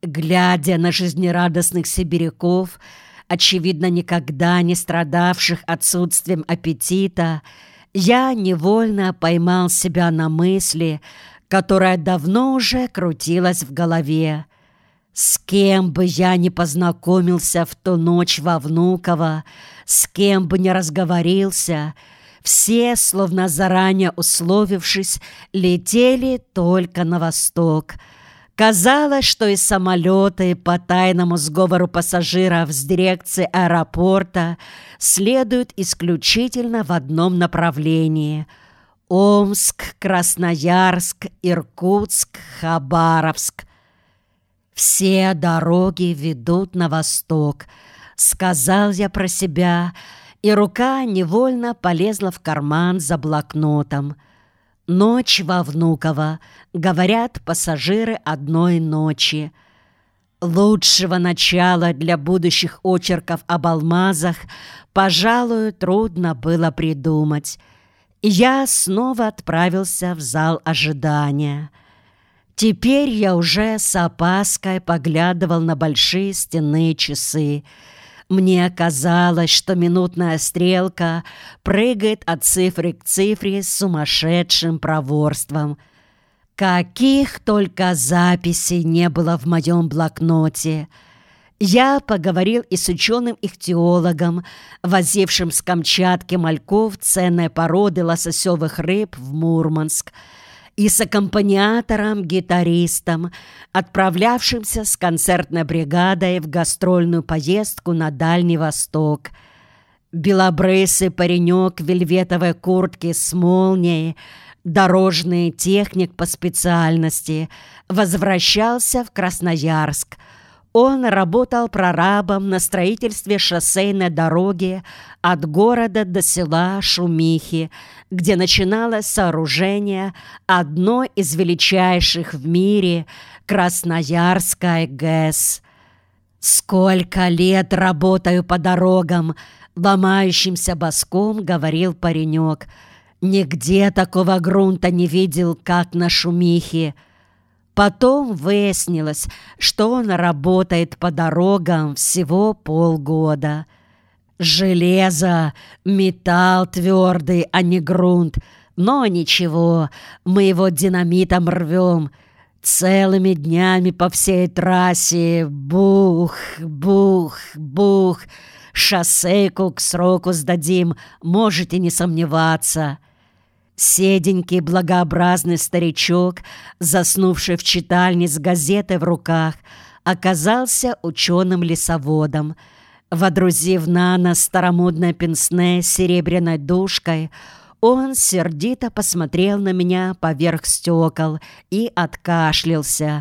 Глядя на жизнерадостных сибиряков, очевидно, никогда не страдавших отсутствием аппетита, я невольно поймал себя на мысли, которая давно уже крутилась в голове. С кем бы я ни познакомился в ту ночь во Внуково, с кем бы ни разговорился, все, словно заранее условившись, летели только на восток. Казалось, что и самолеты по тайному сговору пассажиров с дирекции аэропорта следуют исключительно в одном направлении – Омск, Красноярск, Иркутск, Хабаровск. «Все дороги ведут на восток», — сказал я про себя, и рука невольно полезла в карман за блокнотом. «Ночь во Внуково», — говорят пассажиры одной ночи. Лучшего начала для будущих очерков об алмазах, пожалуй, трудно было придумать. Я снова отправился в зал ожидания. Теперь я уже с опаской поглядывал на большие стенные часы. Мне казалось, что минутная стрелка прыгает от цифры к цифре с сумасшедшим проворством. Каких только записей не было в моем блокноте. Я поговорил и с ученым-ихтиологом, возившим с Камчатки мальков ценной породы лососевых рыб в Мурманск, и с аккомпаниатором-гитаристом, отправлявшимся с концертной бригадой в гастрольную поездку на Дальний Восток. Белобрысый паренек в вельветовой куртке с молнией, дорожный техник по специальности, возвращался в Красноярск. Он работал прорабом на строительстве шоссейной дороги от города до села Шумихи, где начиналось сооружение одной из величайших в мире Красноярской ГЭС. «Сколько лет работаю по дорогам!» — ломающимся боском говорил паренек. «Нигде такого грунта не видел, как на Шумихе». Потом выяснилось, что он работает по дорогам всего полгода. Железо, металл твердый, а не грунт. Но ничего, мы его динамитом рвем. Целыми днями по всей трассе. Бух, бух, бух. Шоссейку к сроку сдадим, можете не сомневаться. Седенький благообразный старичок, заснувший в читальне с газетой в руках, оказался ученым-лесоводом. Водрузив на нос старомодное пенсне с серебряной дужкой, он сердито посмотрел на меня поверх стекол и откашлялся.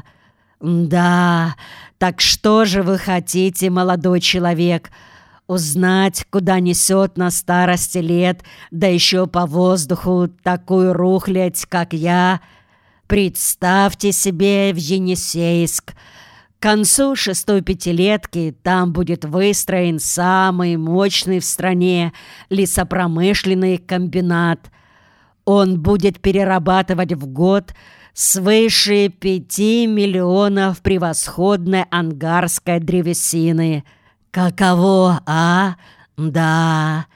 «Да, так что же вы хотите, молодой человек? Узнать, куда несет на старости лет, да еще по воздуху такую рухлядь, как я? Представьте себе в Енисейск. К концу 6-й пятилетки там будет выстроен самый мощный в стране лесопромышленный комбинат. Он будет перерабатывать в год свыше 5 миллионов превосходной ангарской древесины. Каково, а? Да».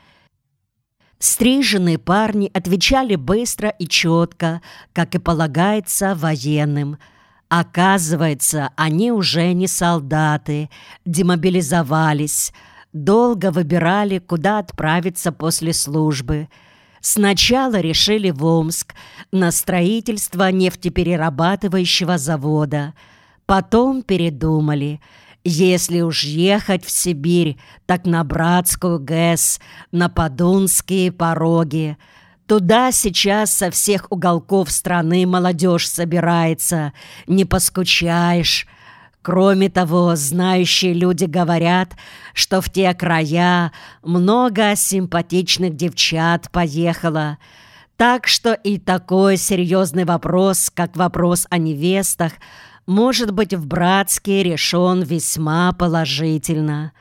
Стриженные парни отвечали быстро и четко, как и полагается военным. Оказывается, они уже не солдаты, демобилизовались, долго выбирали, куда отправиться после службы. Сначала решили в Омск, на строительство нефтеперерабатывающего завода. Потом передумали. Если уж ехать в Сибирь, так на Братскую ГЭС, на Подунские пороги. Туда сейчас со всех уголков страны молодежь собирается, не поскучаешь. Кроме того, знающие люди говорят, что в те края много симпатичных девчат поехало. Так что и такой серьезный вопрос, как вопрос о невестах, может быть в Братске решен весьма положительно.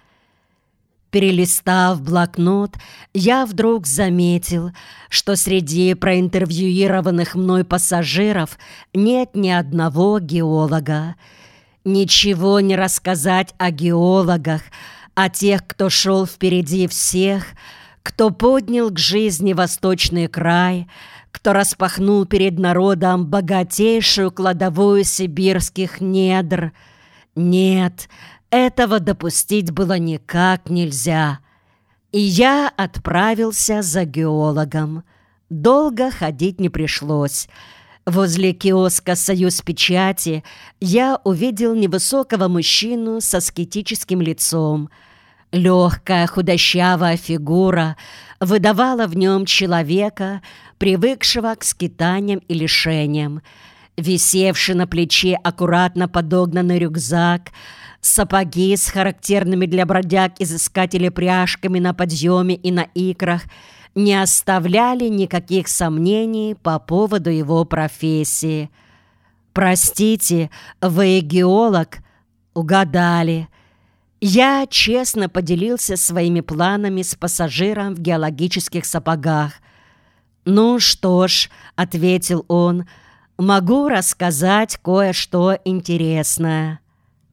Перелистав блокнот, я вдруг заметил, что среди проинтервьюированных мной пассажиров нет ни одного геолога. Ничего не рассказать о геологах, о тех, кто шел впереди всех, кто поднял к жизни восточный край, кто распахнул перед народом богатейшую кладовую сибирских недр. Нет, этого допустить было никак нельзя. И я отправился за геологом. Долго ходить не пришлось. Возле киоска «Союз печати» я увидел невысокого мужчину с аскетическим лицом. Легкая худощавая фигура выдавала в нем человека, привыкшего к скитаниям и лишениям. Висевший на плече аккуратно подогнанный рюкзак, сапоги с характерными для бродяг-изыскателей пряжками на подъеме и на икрах не оставляли никаких сомнений по поводу его профессии. «Простите, вы геолог?» «Угадали». Я честно поделился своими планами с пассажиром в геологических сапогах. «Ну что ж», — ответил он, — «могу рассказать кое-что интересное».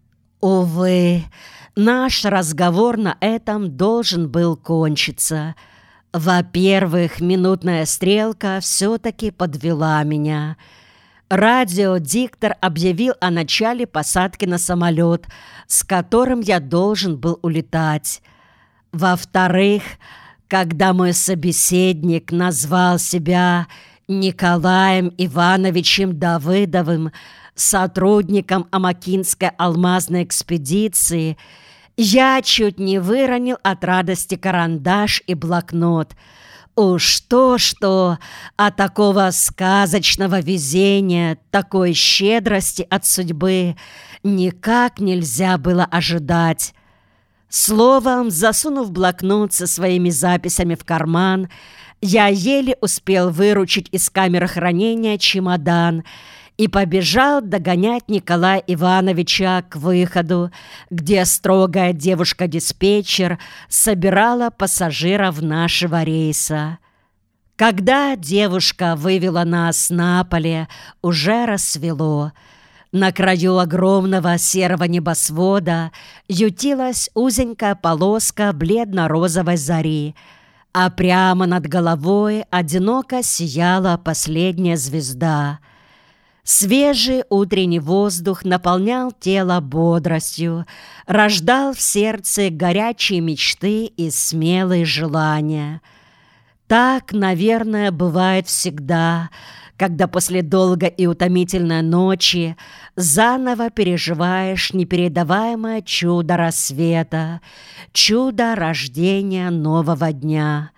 Увы, наш разговор на этом должен был кончиться. Во-первых, минутная стрелка все-таки подвела меня. Радиодиктор объявил о начале посадки на самолет, с которым я должен был улетать. Во-вторых, когда мой собеседник назвал себя Николаем Ивановичем Давыдовым, сотрудником Амакинской алмазной экспедиции, я чуть не выронил от радости карандаш и блокнот. Уж то-что, а такого сказочного везения, такой щедрости от судьбы никак нельзя было ожидать. Словом, засунув блокнот со своими записями в карман, я еле успел выручить из камеры хранения чемодан и побежал догонять Николая Ивановича к выходу, где строгая девушка-диспетчер собирала пассажиров нашего рейса. Когда девушка вывела нас на поле, уже рассвело. На краю огромного серого небосвода ютилась узенькая полоска бледно-розовой зари, а прямо над головой одиноко сияла последняя звезда. Свежий утренний воздух наполнял тело бодростью, рождал в сердце горячие мечты и смелые желания. Так, наверное, бывает всегда, когда после долгой и утомительной ночи заново переживаешь непередаваемое чудо рассвета, чудо рождения нового дня.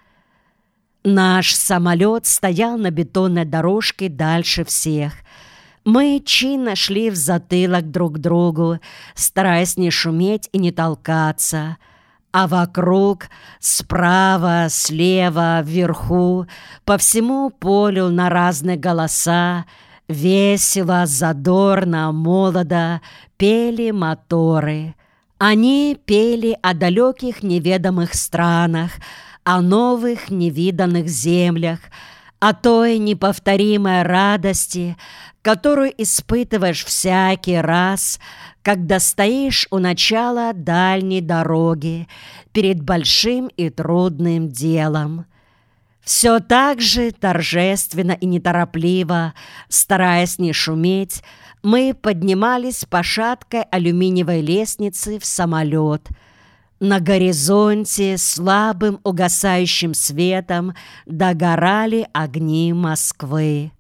Наш самолет стоял на бетонной дорожке дальше всех. Мы чинно шли в затылок друг к другу, стараясь не шуметь и не толкаться. А вокруг, справа, слева, вверху, по всему полю на разные голоса, весело, задорно, молодо пели моторы. Они пели о далеких неведомых странах, о новых невиданных землях, о той неповторимой радости, которую испытываешь всякий раз, когда стоишь у начала дальней дороги перед большим и трудным делом. Все так же торжественно и неторопливо, стараясь не шуметь, мы поднимались по шаткой алюминиевой лестнице в самолет. На горизонте слабым угасающим светом догорали огни Москвы.